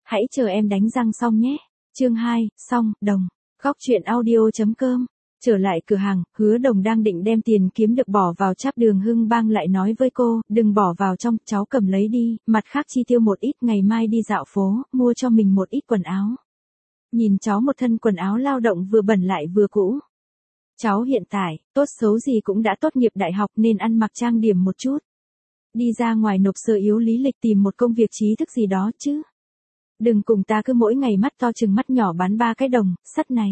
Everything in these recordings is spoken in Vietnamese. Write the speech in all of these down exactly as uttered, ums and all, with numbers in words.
hãy chờ em đánh răng xong nhé. Chương hai, xong, đồng. Góc truyện audio chấm com. Trở lại cửa hàng, Hứa Đồng đang định đem tiền kiếm được bỏ vào cháp, Đường Hưng Bang lại nói với cô, đừng bỏ vào trong, cháu cầm lấy đi, mặt khác chi tiêu một ít, ngày mai đi dạo phố, mua cho mình một ít quần áo. Nhìn cháu một thân quần áo lao động vừa bẩn lại vừa cũ. Cháu hiện tại, tốt xấu gì cũng đã tốt nghiệp đại học nên ăn mặc trang điểm một chút. Đi ra ngoài nộp sơ yếu lý lịch tìm một công việc trí thức gì đó chứ. Đừng cùng ta cứ mỗi ngày mắt to chừng mắt nhỏ bán ba cái đồng, sắt này.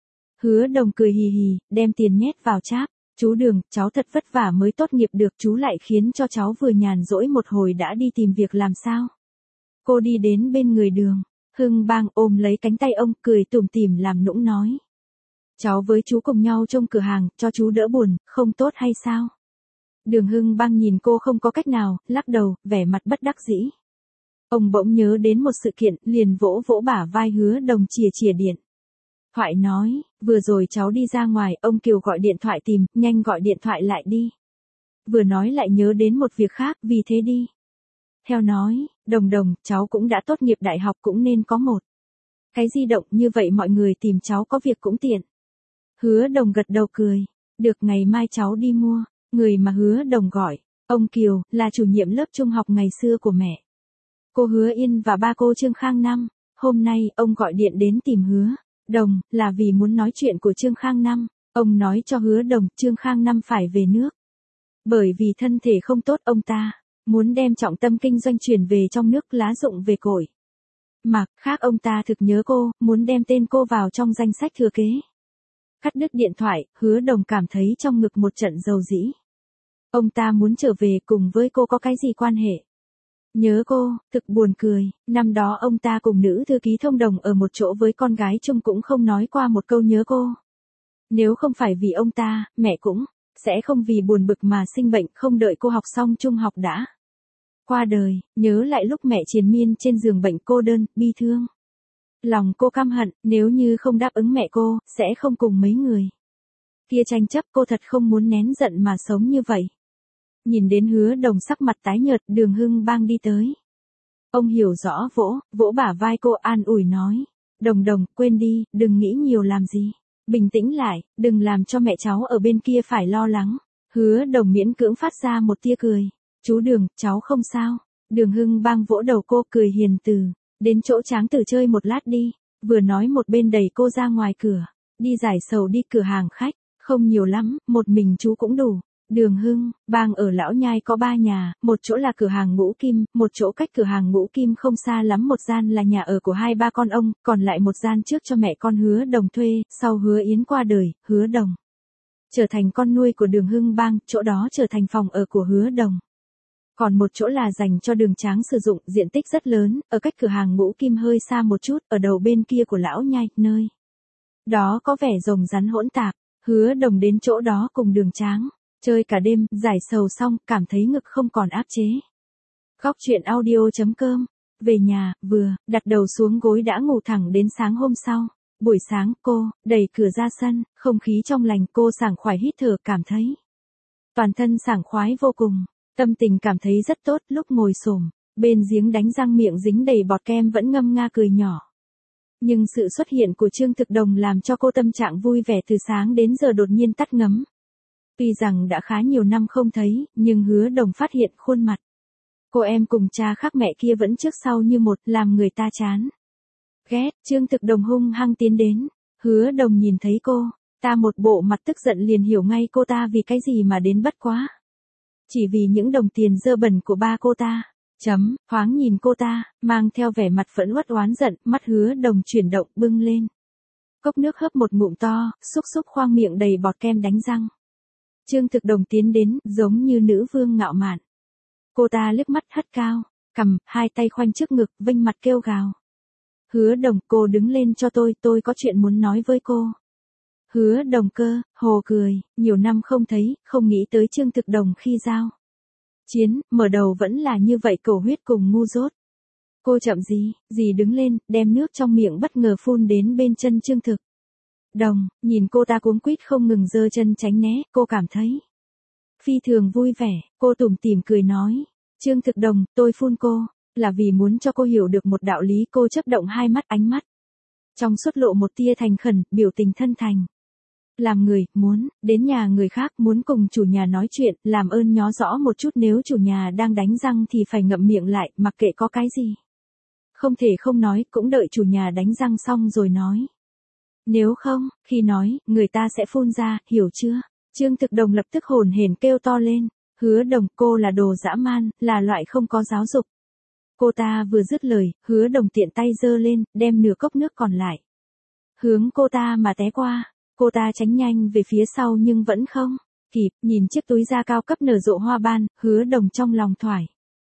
Hứa Đồng cười hì hì, đem tiền nhét vào cháp. Chú Đường, cháu thật vất vả mới tốt nghiệp được, chú lại khiến cho cháu vừa nhàn rỗi một hồi đã đi tìm việc làm sao. Cô đi đến bên người Đường Hưng Bang ôm lấy cánh tay ông, cười tủm tỉm làm nũng nói. Cháu với chú cùng nhau trông cửa hàng, cho chú đỡ buồn, không tốt hay sao? Đường Hưng Bang nhìn cô không có cách nào, lắc đầu, vẻ mặt bất đắc dĩ. Ông bỗng nhớ đến một sự kiện, liền vỗ vỗ bả vai Hứa Đồng chìa chìa điện thoại nói, vừa rồi cháu đi ra ngoài, ông Kiều gọi điện thoại tìm, nhanh gọi điện thoại lại đi. Vừa nói lại nhớ đến một việc khác, vì thế đi theo nói, Đồng Đồng, cháu cũng đã tốt nghiệp đại học, cũng nên có một cái di động, như vậy mọi người tìm cháu có việc cũng tiện. Hứa Đồng gật đầu cười, được, ngày mai cháu đi mua. Người mà Hứa Đồng gọi, ông Kiều, là chủ nhiệm lớp trung học ngày xưa của mẹ cô Hứa Yên và ba cô Trương Khang Năm. Hôm nay, ông gọi điện đến tìm Hứa Đồng, là vì muốn nói chuyện của Trương Khang Năm. Ông nói cho Hứa Đồng, Trương Khang Năm phải về nước. Bởi vì thân thể không tốt, ông ta muốn đem trọng tâm kinh doanh chuyển về trong nước, lá dụng về cội. Mà, khác ông ta thực nhớ cô, muốn đem tên cô vào trong danh sách thừa kế. Cắt đứt điện thoại, Hứa Đồng cảm thấy trong ngực một trận dầu dĩ. Ông ta muốn trở về, cùng với cô có cái gì quan hệ? Nhớ cô, thực buồn cười, năm đó ông ta cùng nữ thư ký thông đồng ở một chỗ với con gái chung cũng không nói qua một câu nhớ cô. Nếu không phải vì ông ta, mẹ cũng sẽ không vì buồn bực mà sinh bệnh, không đợi cô học xong trung học đã qua đời. Nhớ lại lúc mẹ triền miên trên giường bệnh cô đơn, bi thương. Lòng cô căm hận, nếu như không đáp ứng mẹ cô, sẽ không cùng mấy người kia tranh chấp, cô thật không muốn nén giận mà sống như vậy. Nhìn đến Hứa Đồng sắc mặt tái nhợt, Đường Hưng Bang đi tới. Ông hiểu rõ vỗ, vỗ bả vai cô, an ủi nói. Đồng Đồng, quên đi, đừng nghĩ nhiều làm gì. Bình tĩnh lại, đừng làm cho mẹ cháu ở bên kia phải lo lắng. Hứa Đồng miễn cưỡng phát ra một tia cười. Chú Đường, cháu không sao. Đường Hưng Bang vỗ đầu cô, cười hiền từ. Đến chỗ Tráng Tử chơi một lát đi. Vừa nói một bên đẩy cô ra ngoài cửa. Đi giải sầu đi, cửa hàng khách, không nhiều lắm, một mình chú cũng đủ. Đường Hưng Bang ở Lão Nhai có ba nhà, một chỗ là cửa hàng Ngũ Kim, một chỗ cách cửa hàng Ngũ Kim không xa lắm, một gian là nhà ở của hai ba con ông, còn lại một gian trước cho mẹ con Hứa Đồng thuê. Sau Hứa Yến qua đời, Hứa Đồng trở thành con nuôi của Đường Hưng Bang, chỗ đó trở thành phòng ở của Hứa Đồng. Còn một chỗ là dành cho Đường Tráng sử dụng, diện tích rất lớn, ở cách cửa hàng Ngũ Kim hơi xa một chút, ở đầu bên kia của Lão Nhai, nơi đó có vẻ rồng rắn hỗn tạp. Hứa Đồng đến chỗ đó cùng Đường Tráng chơi cả đêm, giải sầu xong, cảm thấy ngực không còn áp chế. Góc truyện audio chấm com. Về nhà, vừa đặt đầu xuống gối đã ngủ thẳng đến sáng hôm sau. Buổi sáng, cô đẩy cửa ra sân, không khí trong lành, cô sảng khoái hít thở, cảm thấy toàn thân sảng khoái vô cùng. Tâm tình cảm thấy rất tốt, lúc ngồi xổm bên giếng đánh răng, miệng dính đầy bọt kem vẫn ngâm nga cười nhỏ. Nhưng sự xuất hiện của Trương Thực Đồng làm cho cô tâm trạng vui vẻ từ sáng đến giờ đột nhiên tắt ngấm. Tuy rằng đã khá nhiều năm không thấy, nhưng Hứa Đồng phát hiện khuôn mặt cô em cùng cha khác mẹ kia vẫn trước sau như một, làm người ta chán ghét. Trương Thực Đồng hung hăng tiến đến. Hứa Đồng nhìn thấy cô, ta một bộ mặt tức giận, liền hiểu ngay cô ta vì cái gì mà đến, bất quá chỉ vì những đồng tiền dơ bẩn của ba cô ta. Chấm, thoáng nhìn cô ta, mang theo vẻ mặt phẫn uất oán giận, mắt Hứa Đồng chuyển động, bưng lên cốc nước hớp một ngụm to, xúc xúc khoang miệng đầy bọt kem đánh răng. Trương Thực Đồng tiến đến, giống như nữ vương ngạo mạn. Cô ta liếc mắt hất cao cằm, hai tay khoanh trước ngực, vênh mặt kêu gào. Hứa Đồng, cô đứng lên cho tôi, tôi có chuyện muốn nói với cô. Hứa Đồng cơ, hồ cười, nhiều năm không thấy, không nghĩ tới Trương Thực Đồng khi giao chiến, mở đầu vẫn là như vậy, cầu huyết cùng ngu dốt. Cô chậm gì, gì đứng lên, đem nước trong miệng bất ngờ phun đến bên chân Trương Thực Đồng, nhìn cô ta cuống quýt không ngừng giơ chân tránh né, cô cảm thấy phi thường vui vẻ, cô tủm tỉm cười nói. Trương Thực Đồng, tôi phun cô, Là vì muốn cho cô hiểu được một đạo lý, cô chớp động hai mắt, ánh mắt trong xuất lộ một tia thành khẩn, biểu tình thân thành. Làm người, muốn, đến nhà người khác, muốn cùng chủ nhà nói chuyện, làm ơn nhó rõ một chút, nếu chủ nhà đang đánh răng thì phải ngậm miệng lại, mặc kệ có cái gì. Không thể không nói, cũng đợi chủ nhà đánh răng xong rồi nói. Nếu không, khi nói, người ta sẽ phun ra, hiểu chưa? Trương Thực Đồng lập tức hồn hển kêu to lên. Hứa Đồng, cô là đồ dã man, là loại không có giáo dục. Cô ta vừa dứt lời, Hứa Đồng tiện tay giơ lên, đem nửa cốc nước còn lại hướng cô ta mà té qua. Cô ta tránh nhanh về phía sau nhưng vẫn không kịp, nhìn chiếc túi da cao cấp nở rộ hoa ban, Hứa Đồng trong lòng thoải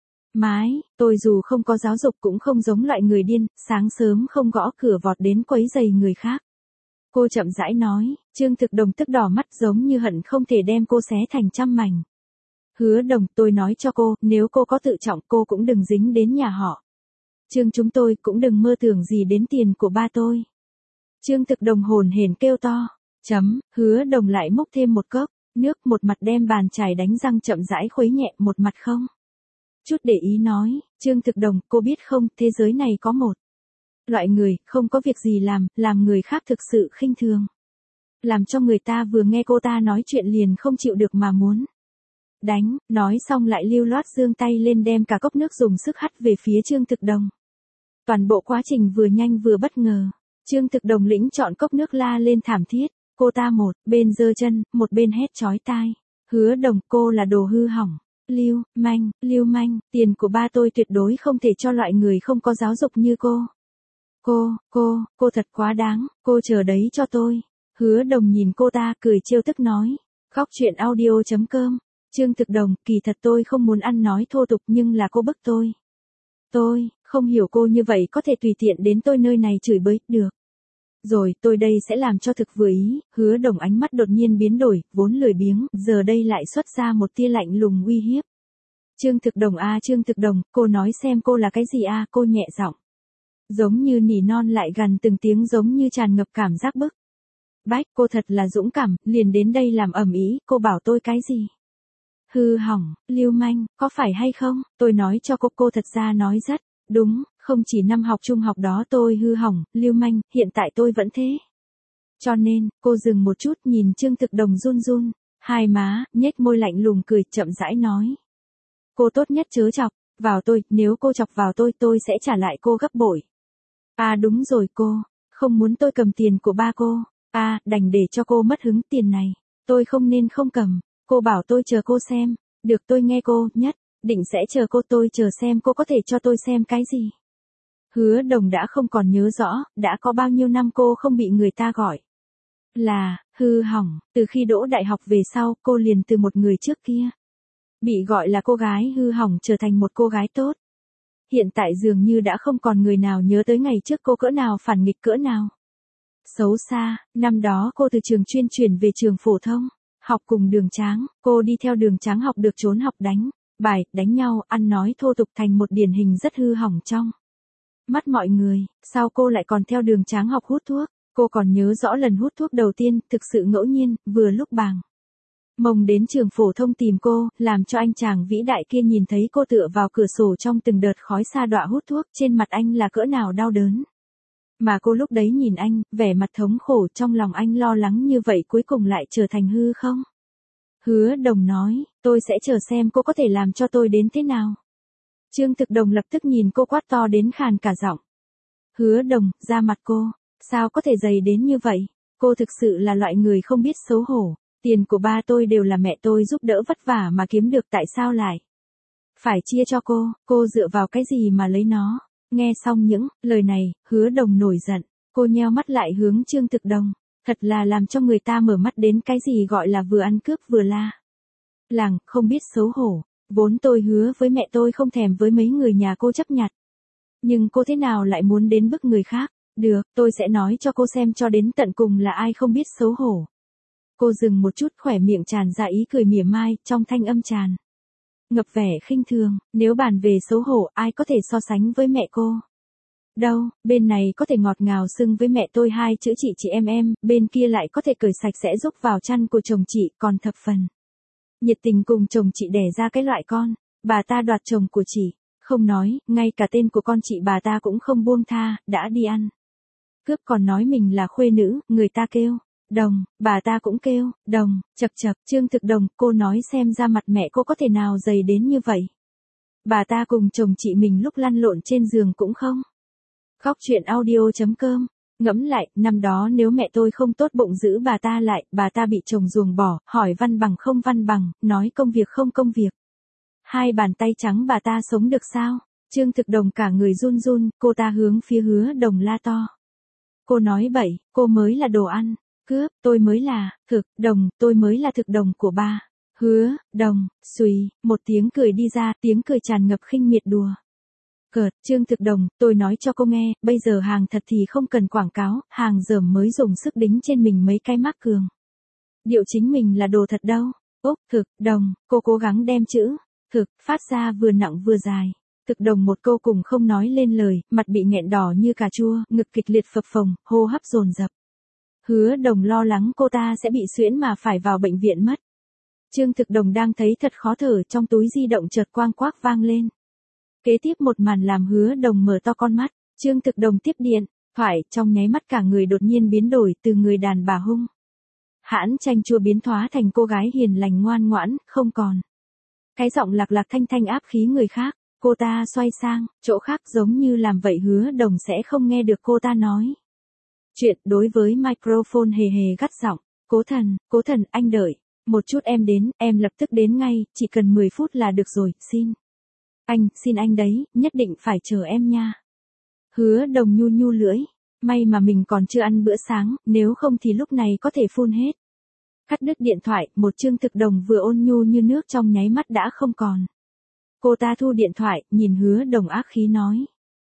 mái, tôi dù không có giáo dục cũng không giống loại người điên, sáng sớm không gõ cửa vọt đến quấy giày người khác. Cô chậm rãi nói, Trương Thực Đồng tức đỏ mắt giống như hận không thể đem cô xé thành trăm mảnh. Hứa Đồng, tôi nói cho cô, nếu cô có tự trọng cô cũng đừng dính đến nhà họ Trương chúng tôi, cũng đừng mơ tưởng gì đến tiền của ba tôi. Trương Thực Đồng hồn hển kêu to. Chấm, Hứa Đồng lại múc thêm một cốc nước, một mặt đem bàn chải đánh răng chậm rãi khuấy nhẹ, một mặt không chút để ý nói, Trương Thực Đồng, cô biết không, thế giới này có một loại người, không có việc gì làm, làm người khác thực sự khinh thường. Làm cho người ta vừa nghe cô ta nói chuyện liền không chịu được mà muốn đánh, nói xong lại lưu loát giương tay lên đem cả cốc nước dùng sức hắt về phía Trương Thực Đồng. Toàn bộ quá trình vừa nhanh vừa bất ngờ. Trương Thực Đồng lĩnh chọn cốc nước la lên thảm thiết, cô ta một bên giơ chân, một bên hét chói tai. Hứa Đồng, cô là đồ hư hỏng, lưu manh, lưu manh, tiền của ba tôi tuyệt đối không thể cho loại người không có giáo dục như cô. Cô, cô, cô thật quá đáng, cô chờ đấy cho tôi. Hứa Đồng nhìn cô ta cười trêu tức nói. Khóc chuyện audio chấm com. Trương Thực Đồng, kỳ thật tôi không muốn ăn nói thô tục nhưng là cô bức tôi. Tôi, không hiểu cô như vậy có thể tùy tiện đến tôi nơi này chửi bới, được. Rồi, tôi đây sẽ làm cho thực vừa ý. Hứa Đồng ánh mắt đột nhiên biến đổi, vốn lười biếng, giờ đây lại xuất ra một tia lạnh lùng uy hiếp. Trương Thực Đồng a Trương Thực Đồng, cô nói xem cô là cái gì a cô nhẹ giọng. Giống như nỉ non lại gần từng tiếng giống như tràn ngập cảm giác bức bách, cô thật là dũng cảm, liền đến đây làm ầm ĩ, cô bảo tôi cái gì? Hư hỏng, lưu manh, có phải hay không? Tôi nói cho cô, cô thật ra nói rất đúng, không chỉ năm học trung học đó tôi hư hỏng, lưu manh, hiện tại tôi vẫn thế. Cho nên, cô dừng một chút nhìn Trương Thực Đồng run run, hai má, nhếch môi lạnh lùng cười, chậm rãi nói. Cô tốt nhất chớ chọc vào tôi, nếu cô chọc vào tôi tôi sẽ trả lại cô gấp bội. À đúng rồi cô, không muốn tôi cầm tiền của ba cô. À, đành để cho cô mất hứng, tiền này tôi không nên không cầm. Cô bảo tôi chờ cô xem, được tôi nghe cô, nhất định sẽ chờ cô, tôi chờ xem cô có thể cho tôi xem cái gì. Hứa Đồng đã không còn nhớ rõ, đã có bao nhiêu năm cô không bị người ta gọi là hư hỏng, từ khi đỗ đại học về sau, cô liền từ một người trước kia bị gọi là cô gái hư hỏng trở thành một cô gái tốt. Hiện tại dường như đã không còn người nào nhớ tới ngày trước cô cỡ nào phản nghịch cỡ nào xấu xa. Năm đó cô từ trường chuyên chuyển về trường phổ thông, học cùng Đường Tráng, cô đi theo Đường Tráng học được trốn học đánh bài, đánh nhau, ăn nói thô tục thành một điển hình rất hư hỏng trong mắt mọi người. Sau cô lại còn theo Đường Tráng học hút thuốc, cô còn nhớ rõ lần hút thuốc đầu tiên, thực sự ngẫu nhiên, vừa lúc bàng mông đến trường phổ thông tìm cô, làm cho anh chàng vĩ đại kia nhìn thấy cô tựa vào cửa sổ trong từng đợt khói sa đọa hút thuốc, trên mặt anh là cỡ nào đau đớn. Mà cô lúc đấy nhìn anh, vẻ mặt thống khổ, trong lòng anh lo lắng như vậy cuối cùng lại trở thành hư không? Hứa Đồng nói, tôi sẽ chờ xem cô có thể làm cho tôi đến thế nào. Trương Thực Đồng lập tức nhìn cô quát to đến khàn cả giọng. Hứa Đồng, da mặt cô, sao có thể dày đến như vậy? Cô thực sự là loại người không biết xấu hổ. Tiền của ba tôi đều là mẹ tôi giúp đỡ vất vả mà kiếm được, tại sao lại phải chia cho cô, cô dựa vào cái gì mà lấy nó? Nghe xong những lời này, Hứa Đồng nổi giận, cô nheo mắt lại hướng Trương Thực Đồng, thật là làm cho người ta mở mắt đến cái gì gọi là vừa ăn cướp vừa la làng, không biết xấu hổ. Vốn tôi hứa với mẹ tôi không thèm với mấy người nhà cô chấp nhặt. Nhưng cô thế nào lại muốn đến bức người khác? Được, tôi sẽ nói cho cô xem cho đến tận cùng là ai không biết xấu hổ. Cô dừng một chút, khỏe miệng tràn ra ý cười mỉa mai, trong thanh âm tràn ngập vẻ khinh thường. Nếu bàn về xấu hổ, ai có thể so sánh với mẹ cô? Đâu, bên này có thể ngọt ngào xưng với mẹ tôi hai chữ chị chị em em, bên kia lại có thể cởi sạch sẽ rúc vào chăn của chồng chị, còn thập phần nhiệt tình cùng chồng chị đẻ ra cái loại con bà ta đoạt chồng của chị. Không nói, ngay cả tên của con chị bà ta cũng không buông tha, đã đi ăn cướp còn nói mình là khuê nữ, người ta kêu Đồng, bà ta cũng kêu Đồng, chập chập, Trương Thực Đồng, cô nói xem ra mặt mẹ cô có thể nào dày đến như vậy. Bà ta cùng chồng chị mình lúc lăn lộn trên giường cũng không. Góc chuyện audio.com. Ngẫm lại, năm đó nếu mẹ tôi không tốt bụng giữ bà ta lại, bà ta bị chồng ruồng bỏ, hỏi văn bằng không văn bằng, nói công việc không công việc. Hai bàn tay trắng bà ta sống được sao? Trương Thực Đồng cả người run run, cô ta hướng phía Hứa Đồng la to. Cô nói bậy, cô mới là đồ ăn. Cướp, tôi mới là, thực, đồng, tôi mới là thực đồng của ba. Hứa, Đồng, xùy, một tiếng cười đi ra, tiếng cười tràn ngập khinh miệt đùa. Cợt, Trương Thực Đồng, tôi nói cho cô nghe, bây giờ hàng thật thì không cần quảng cáo, hàng dởm mới dùng sức đính trên mình mấy cái mác cường. Điệu chính mình là đồ thật đâu. Úc, Thực, Đồng, cô cố gắng đem chữ thực phát ra vừa nặng vừa dài. Thực Đồng một câu cùng không nói lên lời, mặt bị nghẹn đỏ như cà chua, ngực kịch liệt phập phồng, hô hấp dồn dập. Hứa Đồng lo lắng cô ta sẽ bị suyễn mà phải vào bệnh viện mất. Trương Thực Đồng đang thấy thật khó thở, trong túi di động chợt quang quác vang lên. Kế tiếp một màn làm Hứa Đồng mở to con mắt, Trương Thực Đồng tiếp điện thoại, trong nháy mắt cả người đột nhiên biến đổi, từ người đàn bà hung hãn chanh chua biến hóa thành cô gái hiền lành ngoan ngoãn, không còn cái giọng lạc lạc thanh thanh áp khí người khác. Cô ta xoay sang chỗ khác giống như làm vậy Hứa Đồng sẽ không nghe được cô ta nói chuyện. Đối với microphone hề hề gắt giọng, Cố Thần, Cố Thần, anh đợi một chút, em đến, em lập tức đến ngay, chỉ cần mười phút là được rồi, xin. Anh, xin anh đấy, nhất định phải chờ em nha. Hứa Đồng nhu nhu lưỡi, may mà mình còn chưa ăn bữa sáng, nếu không thì lúc này có thể phun hết. Cắt đứt điện thoại, một Trương Thực Đồng vừa ôn nhu như nước trong nháy mắt đã không còn. Cô ta thu điện thoại, nhìn Hứa Đồng ác khí nói.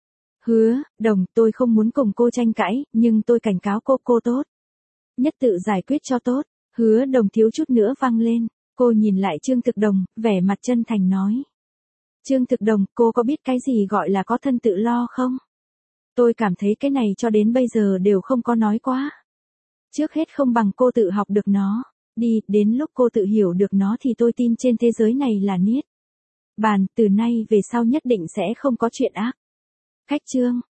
Hứa, Đồng, tôi không muốn cùng cô tranh cãi, nhưng tôi cảnh cáo cô, cô tốt nhất tự giải quyết cho tốt. Hứa Đồng thiếu chút nữa văng lên, cô nhìn lại Trương Thực Đồng, vẻ mặt chân thành nói. Trương Thực Đồng, cô có biết cái gì gọi là có thân tự lo không? Tôi cảm thấy cái này cho đến bây giờ đều không có nói quá. Trước hết không bằng cô tự học được nó. Đi, đến lúc cô tự hiểu được nó thì tôi tin trên thế giới này là niết bàn, từ nay về sau nhất định sẽ không có chuyện ác. Khách Trương.